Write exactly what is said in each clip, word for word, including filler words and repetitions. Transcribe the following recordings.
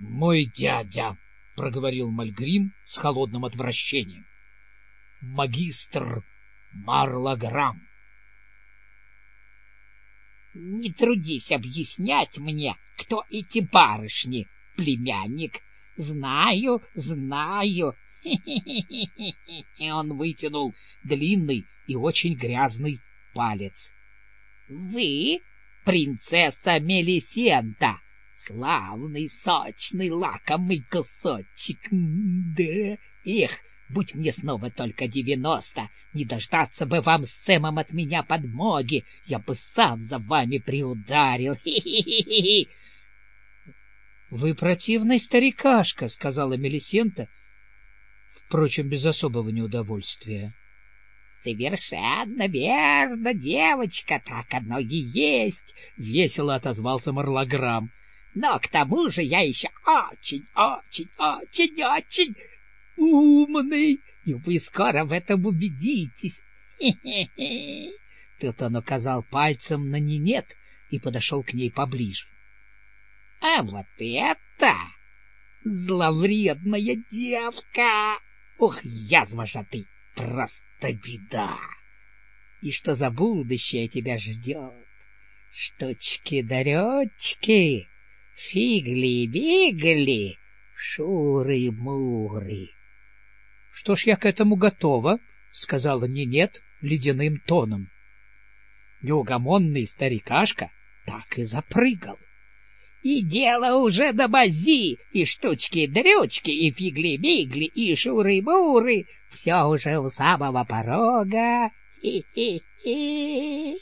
— Мой дядя, — проговорил Мальгрим с холодным отвращением, — магистр Марлаграм. — Не трудись объяснять мне, кто эти барышни, племянник. Знаю, знаю. И он вытянул длинный и очень грязный палец. — Вы принцесса Мелисента. Славный, сочный, лакомый кусочек. Да, эх, будь мне снова только девяносто, не дождаться бы вам с Сэмом от меня подмоги, я бы сам за вами приударил. Хи-хи-хи-хи. — Вы противный старикашка, — сказала Мелисента, впрочем, без особого неудовольствия. — Совершенно верно, девочка, так оно и есть, — весело отозвался Марлаграм. — Но к тому же я еще очень, очень, очень, очень умный, и вы скоро в этом убедитесь. Хе-хе-хе. Тут он указал пальцем на Нинет и подошел к ней поближе. — А вот это зловредная девка! Ух, язва же ты! Просто беда! И что за будущее тебя ждет? Штучки-даречки, фигли-бигли, шуры-муры. — Что ж, я к этому готова, — сказала Нинет ледяным тоном. Неугомонный старикашка так и запрыгал. И дело уже до мази, и штучки-дрючки, и фигли-мигли, и шуры-муры. Все уже у самого порога. Хи-хи-хи.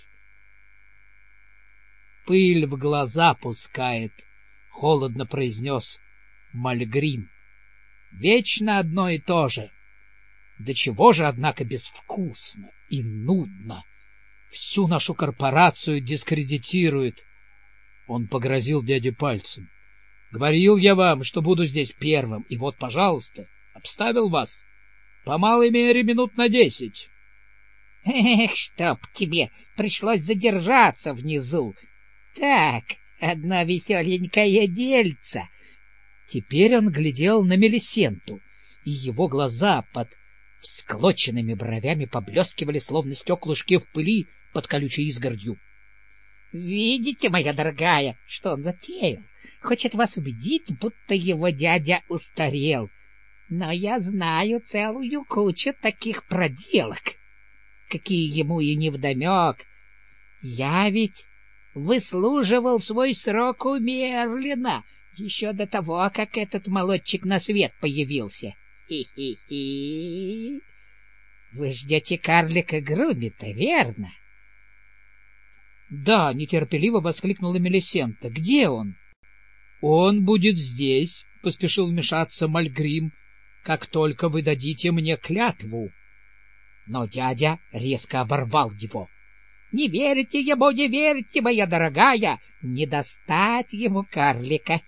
Пыль в глаза пускает, — холодно произнес Мальгрим. Вечно одно и то же. Да чего же, однако, безвкусно и нудно. Всю нашу корпорацию дискредитирует. Он погрозил дяде пальцем. — Говорил я вам, что буду здесь первым, и вот, пожалуйста, обставил вас по малой мере минут на десять. — Эх, чтоб тебе пришлось задержаться внизу. Так, одно веселенькое дельце. Теперь он глядел на Мелисенту, и его глаза под всклоченными бровями поблескивали, словно стеклышки в пыли под колючей изгородью. — Видите, моя дорогая, что он затеял? Хочет вас убедить, будто его дядя устарел. Но я знаю целую кучу таких проделок, какие ему и невдомек. Я ведь выслуживал свой срок у Мерлина еще до того, как этот молодчик на свет появился. Хи-хи-хи. Вы ждете карлика Грубита, верно? — Да, — нетерпеливо воскликнула Мелисента. — Где он? — Он будет здесь, — поспешил вмешаться Мальгрим, — как только вы дадите мне клятву. Но дядя резко оборвал его. — Не верьте ему, не верьте, моя дорогая, не достать ему карлика.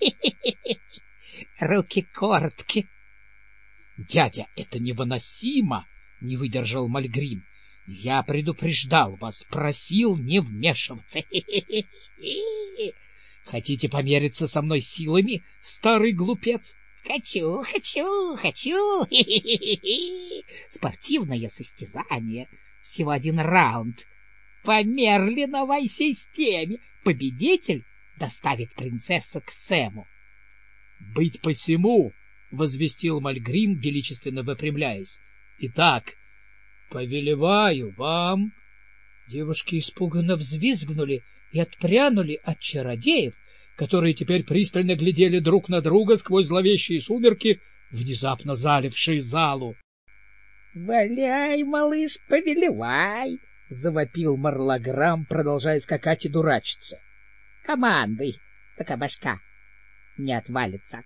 Руки короткие. — Дядя, это невыносимо, — не выдержал Мальгрим. — Я предупреждал вас, просил не вмешиваться. Хотите помериться со мной силами, старый глупец? — Хочу, хочу, хочу. Спортивное состязание. Всего один раунд. По Мерлиновой системе. Победитель доставит принцессу к Сэму. — Быть посему, — возвестил Мальгрим, величественно выпрямляясь. — Итак, повелеваю вам. Девушки испуганно взвизгнули и отпрянули от чародеев, которые теперь пристально глядели друг на друга сквозь зловещие сумерки, внезапно залившие залу. — Валяй, малыш, повелевай! — завопил Марлаграм, продолжая скакать и дурачиться. — Командуй, пока башка не отвалится.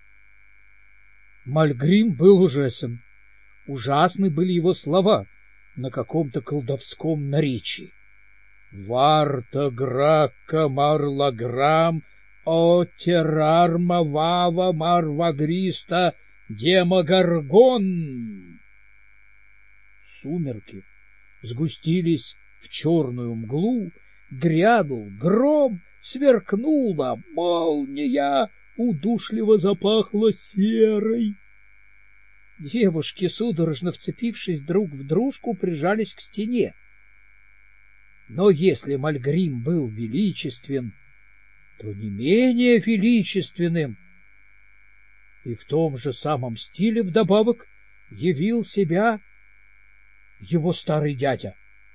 Мальгрим был ужасен. Ужасны были его слова на каком-то колдовском наречии. «Варта грака Марлаграм, о терарма вава марвагриста демогоргон!» Сумерки сгустились в черную мглу, грянул гром, сверкнула молния, удушливо запахло серой. Девушки, судорожно вцепившись друг в дружку, прижались к стене. Но если Мальгрим был величествен, то не менее величественным, и в том же самом стиле вдобавок явил себя его старый дядя.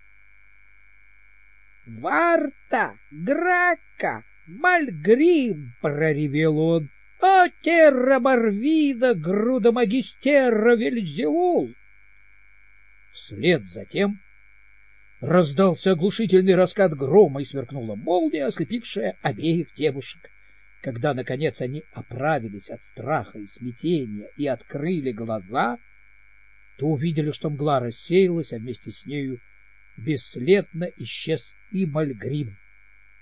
— Варта, Грака, Мальгрим! — проревел он. — О, терра Барвида, груда магистерра Вельзевул! Вслед за тем раздался оглушительный раскат грома, и сверкнула молния, ослепившая обеих девушек. Когда, наконец, они оправились от страха и смятения и открыли глаза, то увидели, что мгла рассеялась, а вместе с нею бесследно исчез и Мальгрим.